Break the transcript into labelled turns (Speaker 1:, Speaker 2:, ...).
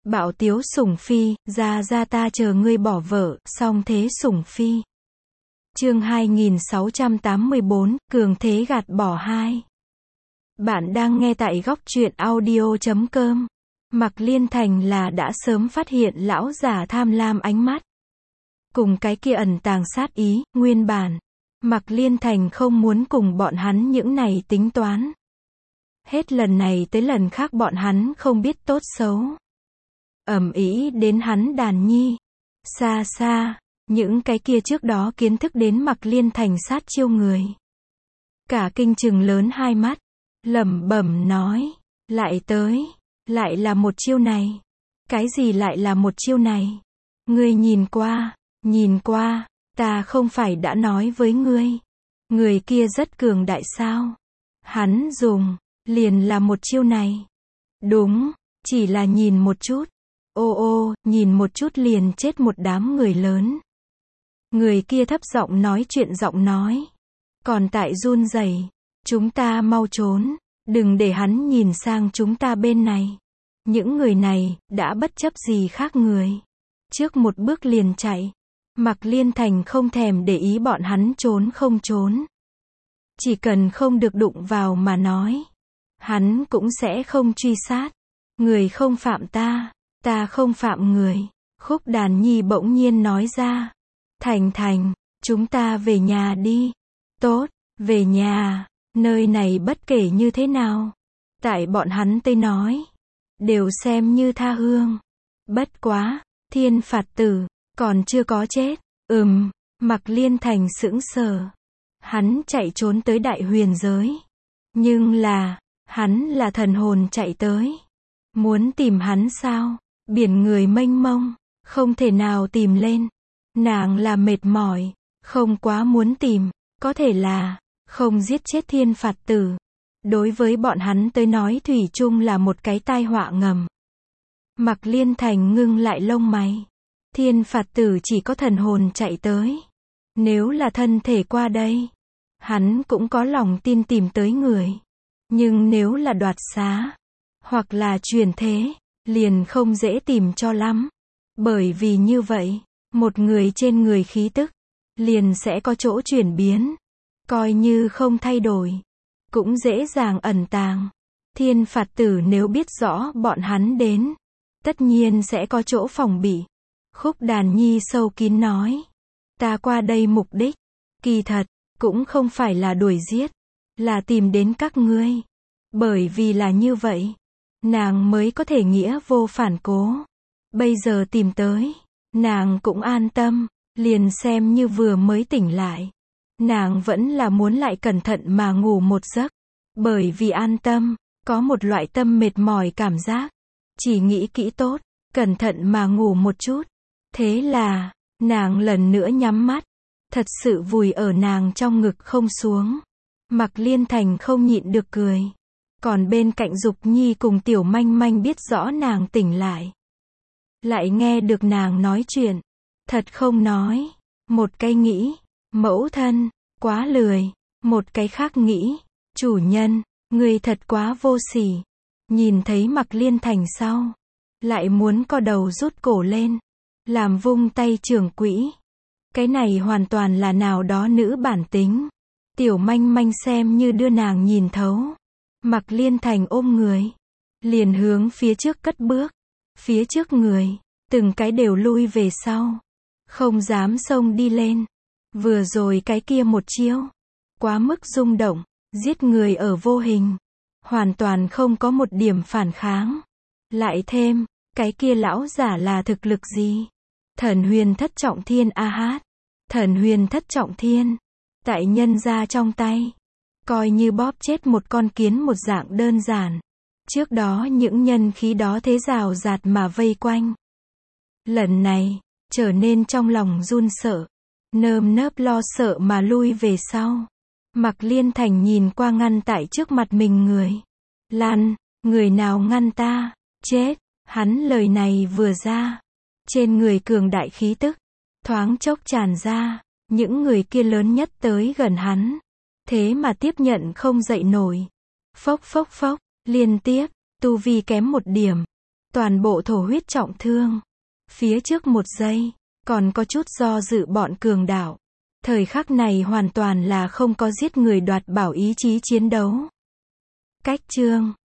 Speaker 1: Bạo tiếu sủng phi, ra ta chờ ngươi bỏ vợ, song thế sủng phi. Chương 2684, cường thế gạt bỏ 2. Bạn đang nghe tại góc truyện audio.com. Mạc Liên Thành là đã sớm phát hiện lão già tham lam ánh mắt. Cùng cái kia ẩn tàng sát ý, nguyên bản. Mạc Liên Thành không muốn cùng bọn hắn những này tính toán. Hết lần này tới lần khác bọn hắn không biết tốt xấu. Ầm ĩ đến hắn đàn nhi. Xa xa, những cái kia trước đó kiến thức đến Mạc Liên Thành sát chiêu người. Cả kinh trừng lớn hai mắt, lẩm bẩm nói, lại tới, lại là một chiêu này. Cái gì lại là một chiêu này? Ngươi nhìn qua, ta không phải đã nói với ngươi. Người kia rất cường đại sao? Hắn dùng, liền là một chiêu này. Đúng, chỉ là nhìn một chút. Nhìn một chút liền chết một đám người lớn. Người kia thấp giọng nói chuyện giọng nói. Còn tại run rẩy, chúng ta mau trốn, đừng để hắn nhìn sang chúng ta bên này. Những người này, đã bất chấp gì khác người. Trước một bước liền chạy. Mạc Liên Thành không thèm để ý bọn hắn trốn không trốn. Chỉ cần không được đụng vào mà nói. Hắn cũng sẽ không truy sát. Người không phạm ta. Ta không phạm người. Khúc Đàn Nhi bỗng nhiên nói ra. Thành, chúng ta về nhà đi. Tốt, về nhà, nơi này bất kể như thế nào. Tại bọn hắn Tây nói. Đều xem như tha hương. Bất quá, thiên phạt tử, còn chưa có chết. Mạc Liên Thành sững sờ. Hắn chạy trốn tới đại huyền giới. Nhưng là, hắn là thần hồn chạy tới. Muốn tìm hắn sao? Biển người mênh mông, không thể nào tìm lên. Nàng là mệt mỏi, không quá muốn tìm, có thể là, không giết chết thiên phạt tử. Đối với bọn hắn tới nói thủy chung là một cái tai họa ngầm. Mạc Liên Thành ngưng lại lông mày. Thiên phạt tử chỉ có thần hồn chạy tới. Nếu là thân thể qua đây, hắn cũng có lòng tin tìm tới người. Nhưng nếu là đoạt xá, hoặc là chuyển thế, liền không dễ tìm cho lắm. Bởi vì như vậy, một người trên người khí tức, liền sẽ có chỗ chuyển biến. Coi như không thay đổi, cũng dễ dàng ẩn tàng. Thiên phạt tử nếu biết rõ bọn hắn đến, tất nhiên sẽ có chỗ phòng bị. Khúc Đàn Nhi sâu kín nói. Ta qua đây mục đích, kỳ thật, cũng không phải là đuổi giết, là tìm đến các ngươi. Bởi vì là như vậy, nàng mới có thể nghĩa vô phản cố. Bây giờ tìm tới, nàng cũng an tâm, liền xem như vừa mới tỉnh lại. Nàng vẫn là muốn lại cẩn thận mà ngủ một giấc. Bởi vì an tâm, có một loại tâm mệt mỏi cảm giác. Chỉ nghĩ kỹ tốt, cẩn thận mà ngủ một chút. Thế là, nàng lần nữa nhắm mắt. Thật sự vùi ở nàng trong ngực không xuống. Mạc Liên Thành không nhịn được cười. Còn bên cạnh Dục Nhi cùng Tiểu Manh Manh biết rõ nàng tỉnh lại. Lại nghe được nàng nói chuyện. Thật không nói. Một cái nghĩ, mẫu thân, quá lười. Một cái khác nghĩ, chủ nhân, người thật quá vô sỉ. Nhìn thấy Mạc Liên Thành sau, lại muốn co đầu rút cổ lên, làm vung tay trưởng quỹ. Cái này hoàn toàn là nào đó nữ bản tính. Tiểu Manh Manh xem như đưa nàng nhìn thấu. Mạc Liên Thành ôm người, liền hướng phía trước cất bước. Phía trước người, từng cái đều lui về sau, không dám xông đi lên. Vừa rồi cái kia một chiêu, quá mức rung động, giết người ở vô hình, hoàn toàn không có một điểm phản kháng. Lại thêm, cái kia lão giả là thực lực gì? Thần huyền thất trọng thiên a hát. Thần huyền thất trọng thiên, tại nhân gia trong tay, coi như bóp chết một con kiến một dạng đơn giản. Trước đó những nhân khí đó thế rào rạt mà vây quanh. Lần này, trở nên trong lòng run sợ, nơm nớp lo sợ mà lui về sau. Mạc Liên Thành nhìn qua ngăn tại trước mặt mình người. Lan, người nào ngăn ta? Chết! Hắn lời này vừa ra, trên người cường đại khí tức, thoáng chốc tràn ra. Những người kia lớn nhất tới gần hắn, thế mà tiếp nhận không dậy nổi. Phốc, liên tiếp, tu vi kém một điểm. Toàn bộ thổ huyết trọng thương. Phía trước một giây, còn có chút do dự bọn cường đạo. Thời khắc này hoàn toàn là không có giết người đoạt bảo ý chí chiến đấu. Cách chương